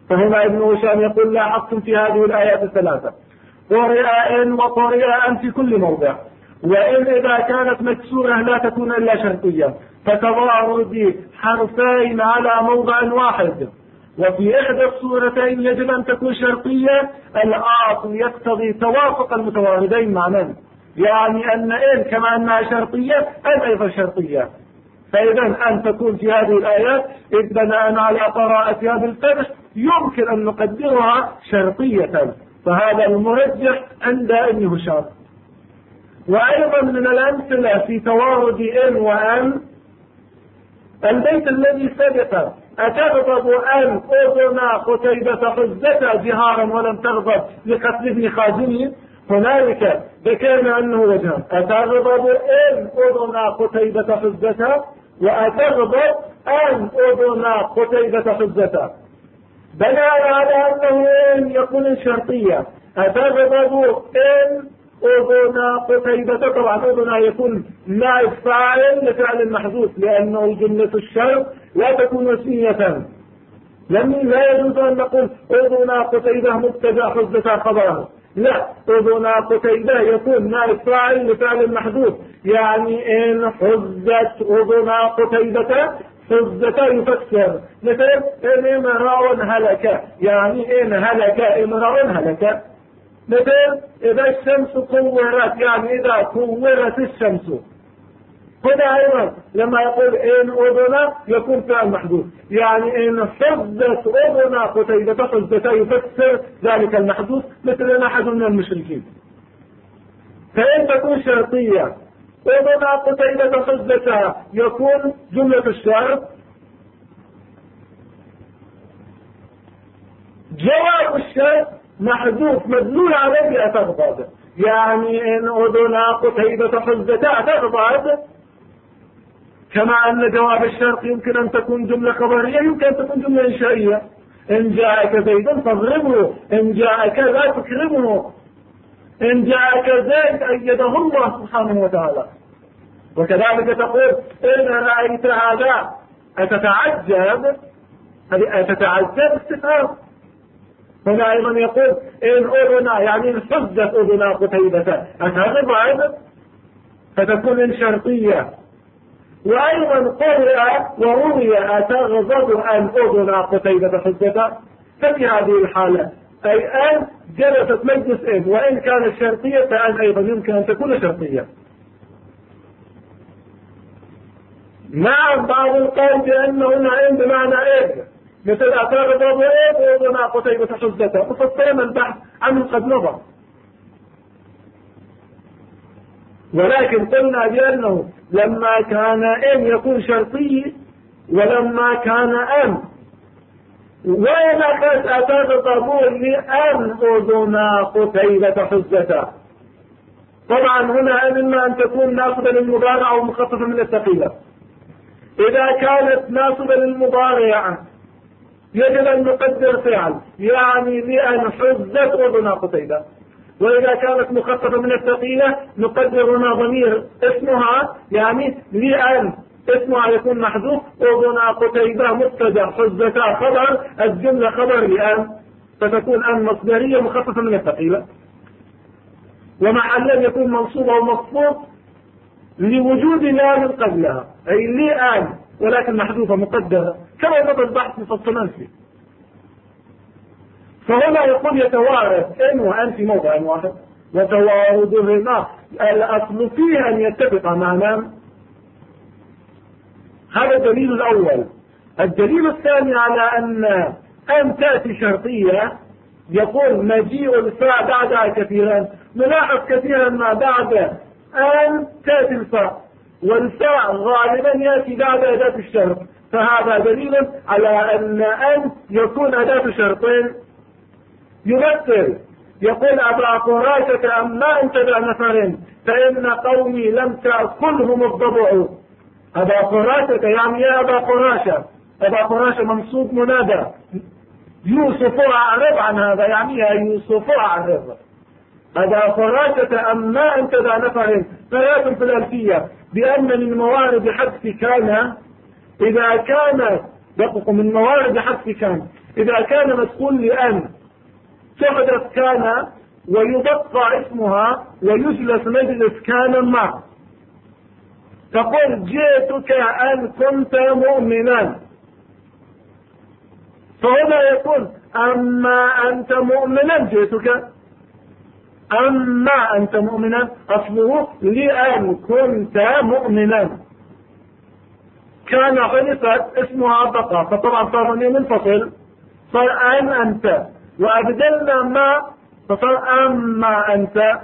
فهنا ابن هشام يقول لا حق في هذه الآيات الثلاثة. قرئ إن وقرئ أن في كل موضع. وإن إذا كانت مكسورة لا تكون إلا شرطية، فتضارب حرفين على موضع واحد. وفي إحدى الصورتين يجب أن تكون شرطية، الآخر يقتضي توافق المتواردين معنا، يعني أن إن كما أنها شرطية أن أيضا شرطية. فإذا أن تكون في هذه الآيات إذ بناء على قراءتها بالفتح يمكن أن نقدرها شرطية، فهذا المرجح عند ابن هشام. وأيضا من الأمثلة في توارد إن وأن البيت الذي سبق: أتغضب أن أذن قتيبة حزتها جهارا ولم تغضب لقتل ابن خازمه. هنالك ذكرنا أنه وجهان: أتغضب إن أذن قتيبة حزتها، وأتغضب أن أذن قتيبة حزتها، بناء على أنه إن يكون شرطية. أتغضب إن أذن قتيبة، طبعا أذن يكون نائب فاعل لفعل المحذوف، لأنه جملة الشرط لا تكون اسمية. لا يجوز أن نقول أذن قتيبة مبتدأ حزتها خبرها، لا، أذن قتيبة يكون نائب فاعل لفعل المحذوف، يعني إن حزت أذن قتيبة حزة يفسر، مثل إن امرأ هلك، يعني إن هلك امرأ هلك. مثل إذا الشمس كورت، يعني إذا كورت الشمس. هنا أيضا لما يقول إن أذن يكون فعل محذوف، يعني إن حزت أذن قتيبة حزة يفسر ذلك المحذوف، مثل أن أحد من المشركين. فإن تكون شرطية أذن قتيبة حزتها يكون جملة الشرط. جواب الشرط محذوف مدلول عليه أتغضب، يعني إن أذن قتيبة حزتها أتغضب، كما أن جواب الشرط يمكن أن تكون جملة خبرية، يمكن أن تكون جملة إنشائية: إن جاءك زيد فاضربه، إن جاءك لا تكرمه، إن جاءك زيد أيده الله سبحانه وتعالى. وكذلك تقول إن رأيت هذا أتتعجب، أتتعجب استفهام. هنا أيضا يقول إن أذن، يعني إن حزت أذن قتيبة أتغضب، فتكون إن شرطية. وأيضا قرئ وروي أتغضب أن أذن قتيبة حزتها، ففي هذه الحالة أي أن جلست مجلس إن، وإن كانت شرطية فأن أيضا يمكن أن تكون شرطية. نعم، بعض القول بأنه إن بمعنى إن، مثل أتغضب إن أذن قتيبة حزتها، وفصلنا البحث عنه قد مضى. ولكن قلنا بأنه لما كان إن يكون شرطي، ولما كان أن، وإن قد أتغضبون لأن أذن قتيبة حزتها. طبعا هنا إما أن تكون ناصبة للمضارع أو مخففة من الثقيلة. إذا كانت ناصبة للمضارع يجب أن نقدر فعل، يعني لأن حزت أذن قتيبة. وإذا كانت مخففة من الثقيلة نقدر هنا ضمير اسمها، يعني لأن اسمها يكون محذوف، أذن قتيبة مبتدأ حزتها خبر، الجملة خبر لأن، فتكون أن مصدرية مخففة من الثقيلة. ومحلا يكون منصوب أو مخفوض لوجود لام قبلها، أي لأن، ولكن محذوفة مقدرة، كما مضى البحث مفصلا فيه. فهنا يقول يتوارد إن وأن في موضع واحد، وتواردهما الأصل فيه أن يتفق معنا. هذا الدليل الأول. الدليل الثاني على أن تأتي شرطية، يقول مجيء الفاء بعدها كثيرا. نلاحظ كثيرا ما بعد أن تأتي الفاء، والفاء غالبا يأتي بعد أداة الشرط، فهذا دليل على أن يكون أداة شرطين. يمثل يقول أبا قراشة أما أنت بنفر فإن قومي لم تأكلهم الضبع. أبا قراشة يعني يا أبا قراشة، أبا قراشة منصوب منادى. يوسف أعرض عن هذا، يعني يا يوسف أعرض. أبا قراشة أما أنت بنفر فياتم في الألفية بأن من موارد حذف كان، إذا كان دقق من موارد حذف كان، إذا كان مسؤول لأن تحدث كان ويبقى اسمها ويجلس مجلس كان معه. تقول جئتك أن كنت مؤمنا، فهنا يقول أما أنت مؤمنا جئتك، أما أنت مؤمنا أصله لأن كنت مؤمنا، كان حدثت اسمها بقى فطبعا صار منفصل، صار أن أنت، وأبدلنا ما فصار أما أنت،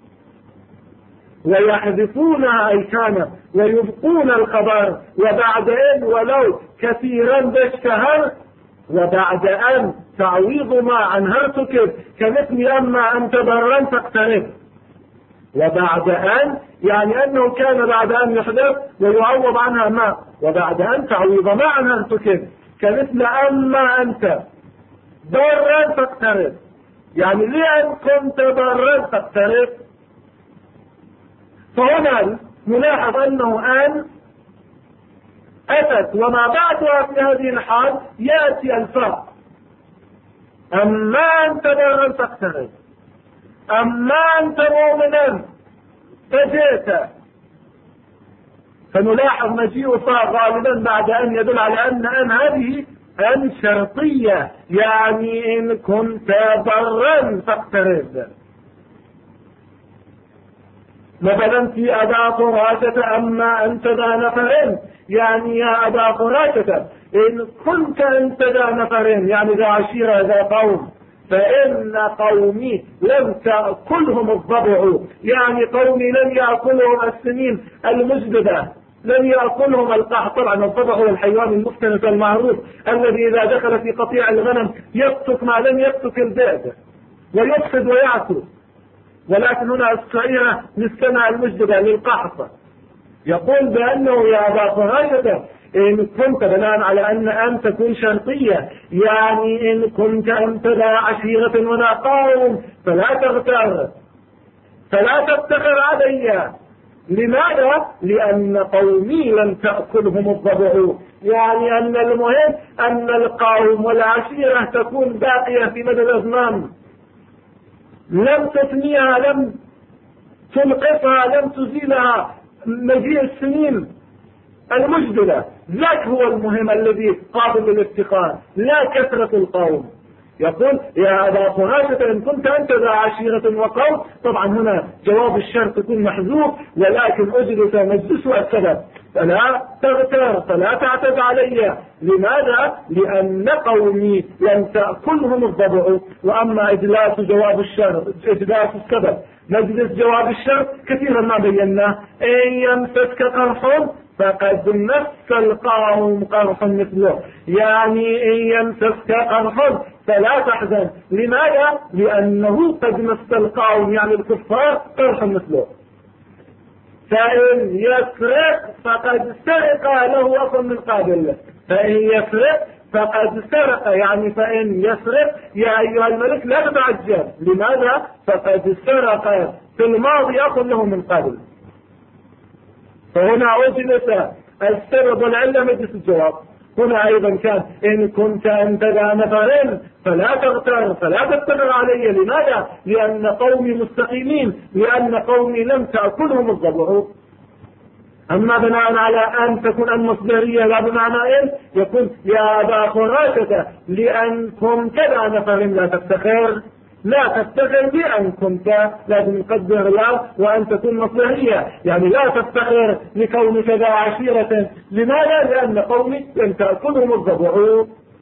ويحذفونها أي كان ويبقون الخبر وبعد إن ولو كثيرا باشتهر، وبعد أن تعويض ما عن هرتكب كمثل أما أنت برا تقترب، وبعد أن يعني أنه كان بعد أن يحدث ويعوض عنها ما، وبعد أن تعويض ما عن هرتكب كمثل أما أنت برا تقترب، يعني لأن كنت برا تقترب. فهنا نلاحظ أنه أن أتت وما بعدها في هذه الحال يأتي الفرق، أما أنت برا تقترب، أما أنت مؤمنا فجئت، فنلاحظ مجيء صار غالبا بعد أن يدل على أن هذه أن شرطية، يعني إن كنت برا تقترب. مثلا في أبا قراشة أما أنت ذا نفر، يعني يا أبا قراشة إن كنت أنت ذا نفر، يعني ذا عشيرة ذا قوم، فإن قومي لم تأكلهم الضبع، يعني قومي لم يأكلهم السنين المجددة، لم يأكلهم القحط. طبعا الضبع هو الحيوان المفترس المعروف الذي إذا دخل في قطيع الغنم يفتك ما لم يفتك الذئب ويفسد ويعكس، ولكن هنا الصعيرة للسماء المجددة للقحط. يقول بأنه يا أبا قراشة إن كنت بناء على أن تكون شرطية، يعني إن كنت أنت لا عشيرة ولا قوم فلا تغتر، فلا تفتخر علي. لماذا؟ لأن قومي لم تأكلهم الضبع، يعني أن المهم أن القوم والعشيرة تكون باقية في مدى الأزمان، لم تثنيها، لم تنقصها، لم تزيلها مجيء السنين المجدلة. ذاك هو المهم الذي قابل للافتقار، لا كثرة القوم. يقول يا أبا قراشة إن كنت أنت ذا عشيرة وقوم، طبعا هنا جواب الشرط يكون محذوف، ولكن أجلس مجلس السبب، فلا تغتر فلا تعتد علي. لماذا؟ لأن قومي لم تأكلهم الضبع. وأما إجلاس جواب الشرط، إجلاس السبب مجلس جواب الشرط كثيرا ما بيناه، إن يمسسك قرح فقد مس القوم قرح مثله، يعني إن يمسسك قرح فلا تحزن. لماذا؟ لأنه قد مس القوم يعني الكفار قرح مثله. فإن يسرق فقد سرق له أخ من قابل، فإن يسرق فقد سرق، يعني فإن يسرق يا أيها الملك لا تتعجل. لماذا؟ فقد سرق في الماضي أخ له من قابل. فهنا أجلس السبب والعلة مجلس الجواب. هنا أيضا كان إن كنت أنت ذا نفر فلا تغتر فلا تفتخر علي. لماذا؟ لأن قومي مستقيمين، لأن قومي لم تأكلهم الضبع. أما بناء على أن تكون المصدرية لا بمعنى إن، يكون يا أبا قراشة لأنكم كذا نفر لا تفتخر، لا تفتخر بأن كنت، لازم نقدر لا وأن تكون مصدرية، يعني لا تفتخر لكونك ذا عشيرة. لماذا؟ لأن قومي لم تأكلهم الضبع.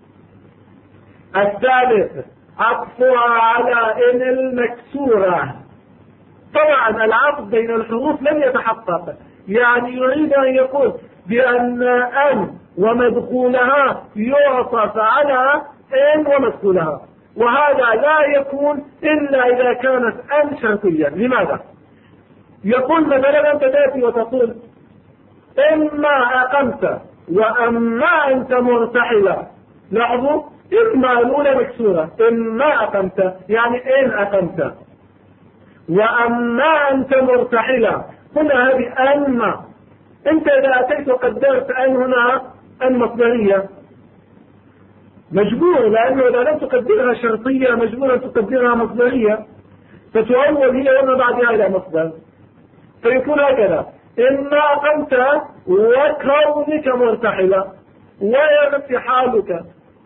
الثالث عطفها على إن المكسورة. طبعا العطف بين الحروف لم يتحقق، يعني يريد أن يقول بأن أن ومدخولها يعطف على إن ومدخولها، وهذا لا يكون إلا إذا كانت أن شرطية. لماذا؟ يقول مثلا أنت تأتي وتقول إما أقمت وأما أنت مرتحلة. لاحظوا إما الأولى مكسورة، إما أقمت يعني إن أقمت، وأما أنت مرتحلة. هنا هذه أما، أنت إذا أتيت وقدرت أن هنا أن مصدرية، مجبور، لأنه إذا لم تقدرها شرطية مجبور أن تقدرها مصدرية، فتؤول هي وما بعدها إلى مصدر، فيكون هكذا: إما أقمت وكونك مرتحلا وارتحالك،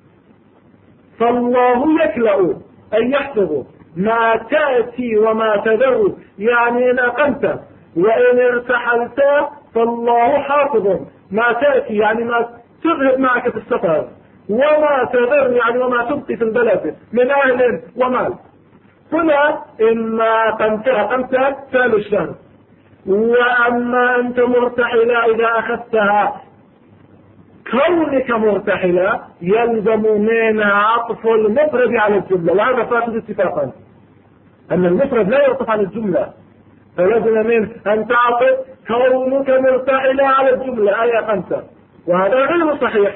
فالله يكلأ أن يحفظ ما تأتي وما تذر، يعني إن أقمت وإن ارتحلت فالله حافظ ما تأتي، يعني ما تذهب معك في السفر، وما تذر يعني وما تبقي في البلد من أهل ومال. هنا إما أقمت فعل الشهر، وأما أنت مرتحلا إذا أخذتها كونك مرتحلا يلزم منها عطف المفرد على الجملة، وهذا فاقد اتفاقا أن المفرد لا يعطف على الجملة، فلازم منه أن تعطف كونك مرتحلا على الجملة أي أقمت، وهذا غير صحيح.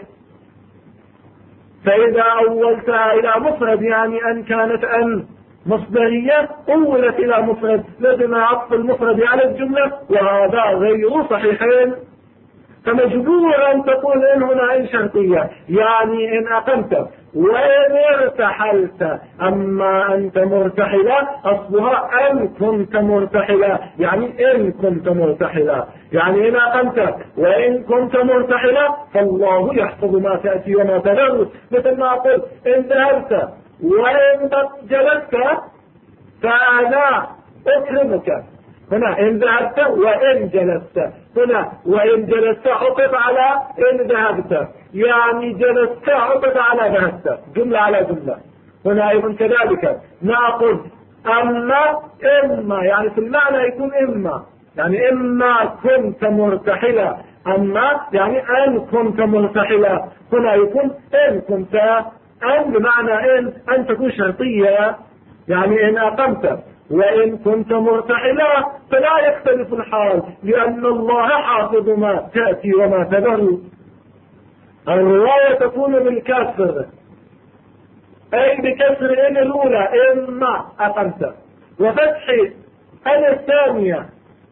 فإذا أولتها إلى مفرد يعني أن كانت أن مصدرية أولت إلى مفرد لازم عطف المفرد على الجملة، وهذا غير صحيحين. فمجبور أن تقول إن هنا إن شرطية، يعني إن أقمت وإن ارتحلت. أما أنت مرتحلة أصلها أن كنت مرتحلة، يعني إن كنت مرتحلة، يعني إن أقمت وإن كنت مرتحلة فالله يحفظ ما تأتي وما تذر. مثل ما أقول إن ذهبت وإن جلست فأنا أكرمك، هنا إن ذهبت وإن جلست، هنا وإن جلست عطف على إن ذهبت، يعني جلست عطف على ذهبت، جملة على جملة. هنا أيضا كذلك نأخذ أما إما، يعني في المعنى يكون إما، يعني إما كنت مرتحلة، أما يعني أن كنت مرتحلة. هنا يكون إن كنت، أن بمعنى أن تكون شرطية، يعني إن أقمت وإن كنت مرتحلا فلا يختلف الحال، لأن الله حافظ ما تأتي وما تذر. الرواية تكون بالكسر، أي بكسر إن الأولى إما أقمت، وفتح أن الثانية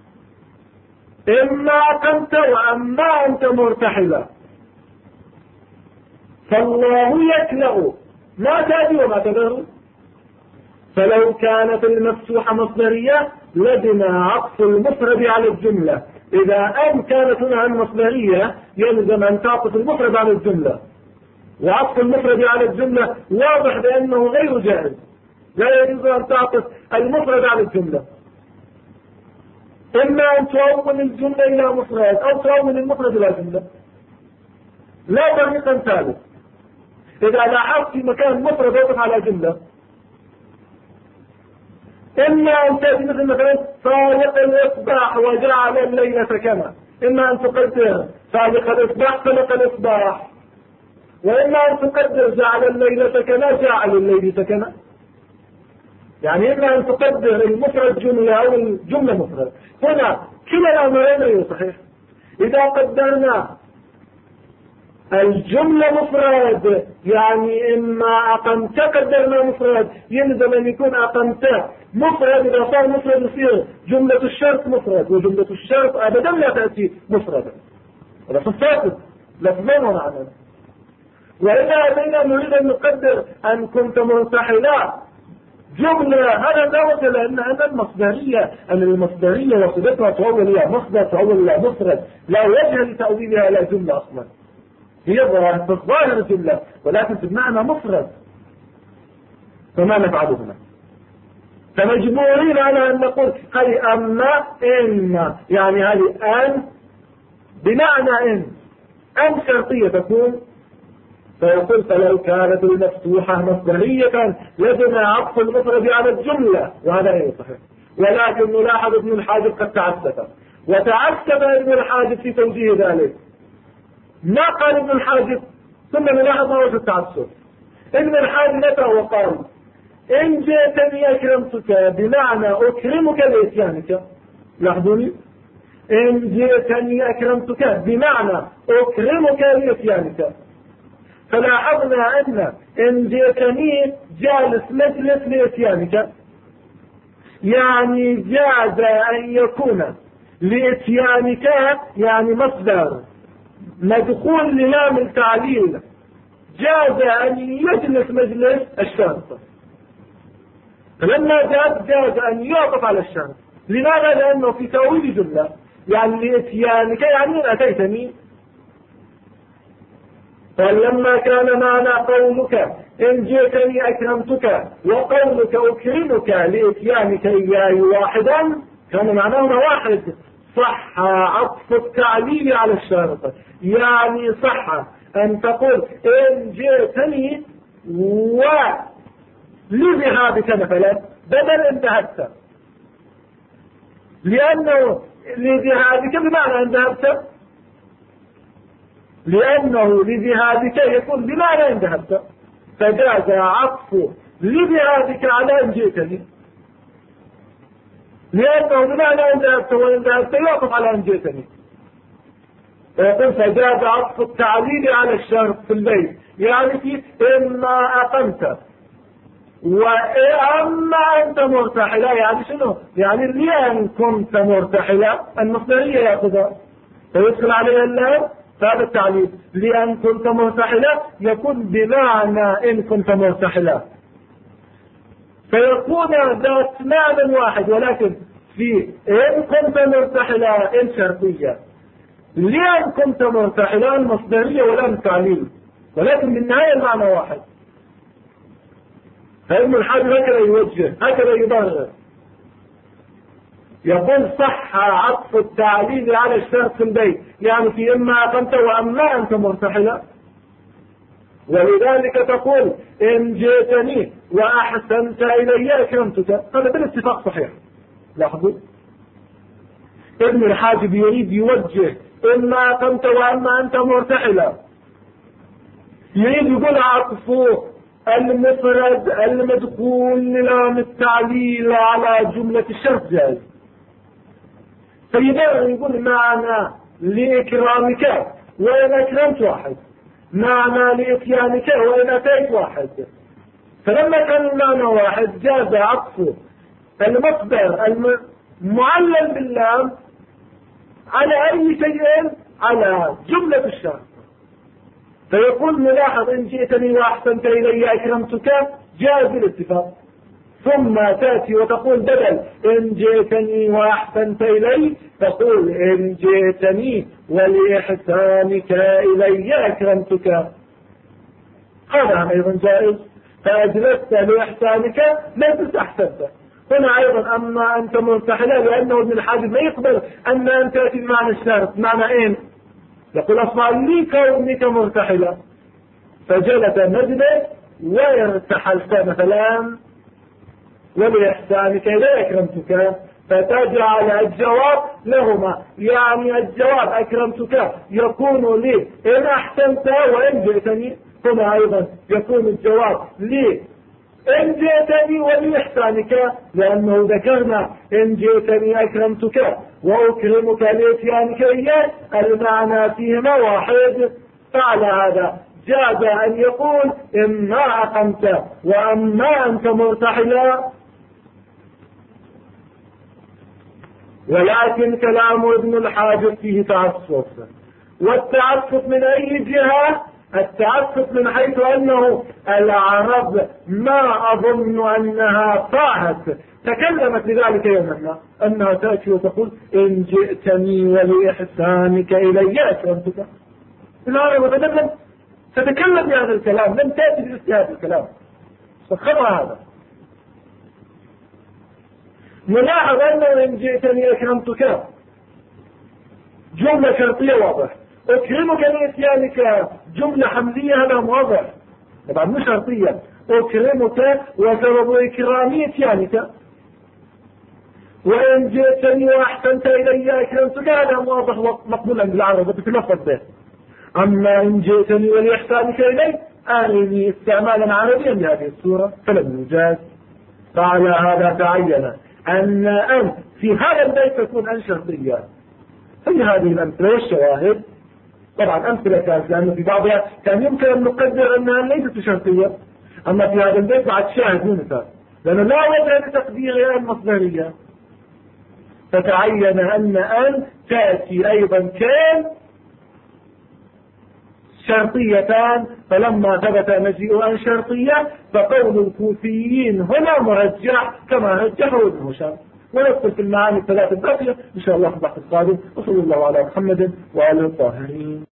إما أقمت وأما أنت مرتحلا، فالله يكلأ ما تأتي وما تذر. فلو كانت المفتوحة مصدرية لزم عطف المفرد على الجملة، إذا أن كانت هنا مصدرية يلزم أن تعطف المفرد على الجملة، وعطف المفرد على الجملة واضح بأنه غير جائز، لا يجوز أن تعطف المفرد على الجملة، إما أن تؤول الجملة إلى مفرد أو تؤول المفرد إلى جملة، لا طريقا ثالث. إذا لاحظت في مكان مفرد يقف على جملة، إما أن تأتي مثل مثلا فالق الإصباح وجعل الليل سكنا، إما أن تقدر فالق الإصباح فلق الإصباح، وإما أن تقدر جعل الليل سكنا جعل الليل سكنا، يعني إما أن تقدر المفرد جملة أو الجملة مفرد. هنا كلا الأمرين غير صحيح. إذا قدرنا الجملة مفرد يعني إما أقمت قدرنا مفرد، يلزم أن يكون أقمت مفرد، إذا صار مفرد يصير جملة الشرط مفرد، وجملة الشرط أبدا لا تأتي مفردا، هذا فاسد لفظين ومعنى. وإذا أتينا نريد أن نقدر أن كنت مرتحلا جملة، هذا لا وجه، لأنها المصدرية، أن المصدرية وصلتها تؤول إلى مصدر تؤول إلى مفرد، لا وجه لتأويلها إلى جملة أصلا، هي في الظاهر جملة ولكن في المعنى مفرد، فما نفعله هنا؟ فمجبورين على أن نقول هذه أما إن، يعني هذه أن بمعنى أن شرطية تكون، فيقول فلو كانت المفتوحة مصدرية لزم عطف المفرد على الجملة، وهذا غير صحيح. ولكن نلاحظ ابن الحاجب قد تعسف، وتعسف ابن الحاجب في توجيه ذلك. ما قال ابن الحاجب، ثم نلاحظ ما وجه التعسف. ابن الحاجب أتى وقال إن جئتني أكرمتك بمعنى أكرمك لإتيانك. لاحظوني، إن جئتني أكرمتك بمعنى أكرمك لإتيانك. فلاحظنا أن إن جئتني جالس مجلس لإتيانك، يعني جاز أن يكون لإتيانك يعني مصدر مدخول للام التعليل، جاز أن يجلس مجلس الشرط. فلما جاز أن يعطف على الشرط. لماذا؟ لأنه في تأويل جملة، يعني لإتيانك يعني إن أتيتني. فلما كان معنى قولك إن جئتني أكرمتك وقولك أكرمك لإتيانك إياي واحدا، كان معناهما واحد. صح عطف التعليل على الشرط، يعني صح أن تقول إن جئتني ولذهابك مثلا بدل إن ذهبت، لأنه لذهابك بمعنى إن ذهبت، لأنه لذهابك يكون بمعنى إن ذهبت، فجاز عطف لذهابك على إن جئتني، لأنه بمعنى إن ذهبت وإن ذهبت يعطف على إن جئتني. فيقول فجاز عطف التعليل على الشرط في البيت، يعني في إما أقمت وإما أنت مرتحلا، يعني شنو؟ يعني لأن كنت مرتحلا المصدرية يأخذها فيدخل عليها اللام، فهذا التعليل. لأن كنت مرتحلا يكون بمعنى إن كنت مرتحلا، فيكون ذات معنى واحد، ولكن في إن كنت مرتحلا إن شرطية، لأن كنت مرتحلا مصدرية ولام تعليل، ولكن بالنهاية المعنى واحد. فإن الحاجة هكذا يوجه، هكذا يبرر. يقول صح عطف التعليل على الشرط في البيت، يعني في إما أقمت وأما أنت مرتحلا. ولذلك تقول إن جئتني وأحسنت إلي أكرمتك، هذا بالاتفاق صحيح. لاحظوا ابن الحاجب يريد يوجه إما أقمت وأما أنت مرتحلا، يريد يقول عطفه المفرد المدخول للام التعليل على جملة الشرط جائز. فيبقى يقول معنى لإكرامك وإن أكرمت واحد، معنى لإتيانك وإن أتيت واحد. فلما كان المعنى واحد جاز عطف المصدر المعلل باللام على أي شيء على جملة الشرط. فيقول نلاحظ إن جئتني وأحسنت إلي أكرمتك جاز بالاتفاق، ثم تأتي وتقول بدل إن جئتني وأحسنت إلي تقول إن جئتني ولإحسانك إلي أكرمتك، هذا أيضا جائز. فأجلست لإحسانك ليس أحسنت. هنا أيضا أما أنت مرتحلا، لأنه ابن الحاجب ما يقبل أن أن تأتي بمعنى الشرط، معنى إن يقول أصبح لي كونك مرتحلا، فجلس مجلس وارتحلت مثلا ولإحسانك إلي أكرمتك، فتجعل الجواب لهما، يعني الجواب أكرمتك يكون لي إن أحسنت وإن جئتني، هنا أيضا يكون الجواب لي إن جئتني ولإحسانك، لأنه ذكرنا إن جئتني أكرمتك وأكرمك لإتيانك إياه، المعنى فيهما واحد. فعلى هذا جاز أن يقول إما أقمت وأما أنت مرتحلا. ولكن كلام ابن الحاجب فيه تعسف، والتعسف من أي جهة؟ التعسف من حيث أنه العرب ما أظن أنها طاعت تكلمت لذلك يوما ما، أنها تأتي وتقول إن جئتني ولإحسانك إلي أكرمتك. العرب أبدا تتكلم بهذا الكلام، لم تأتي بمثل هذا الكلام، فخطأ هذا. نلاحظ أنه إن جئتني أكرمتك جملة شرطية واضح، أكرمك لإتيانك جملة حملية هذا واضح، طبعا مش شرطية. أكرمك وسبب إكرامي إتيانك، وإن جئتني وأحسنت إلي أكرمتك هذا واضح مقبولا بالعرب وتتلفظ به. أما إن جئتني ولإحسانك إلي أرني استعمالا عربيا لهذه الصورة فلم يجاز. فعلى هذا تعين أن في هذا البيت تكون أن شرطية. في هذه الأمثلة والشواهد طبعا أمثلة كانت، لأنه في بعضها كان يمكن أن نقدر أنها ليست شرطية، أما في هذا البيت بعد شاهد مو مثال، لأنه لا وجه لتقديرها المصدرية. فتعين أن تأتي أيضا كان شرطيتان، فلما ثبت مجيء أن شرطية فقول الكوفيين هنا مرجح كما رجحه ابن هشام. وندخل في المعاني الثلاث الباقية إن شاء الله في البحث القادم. وصلى الله على محمد وآله الطاهرين.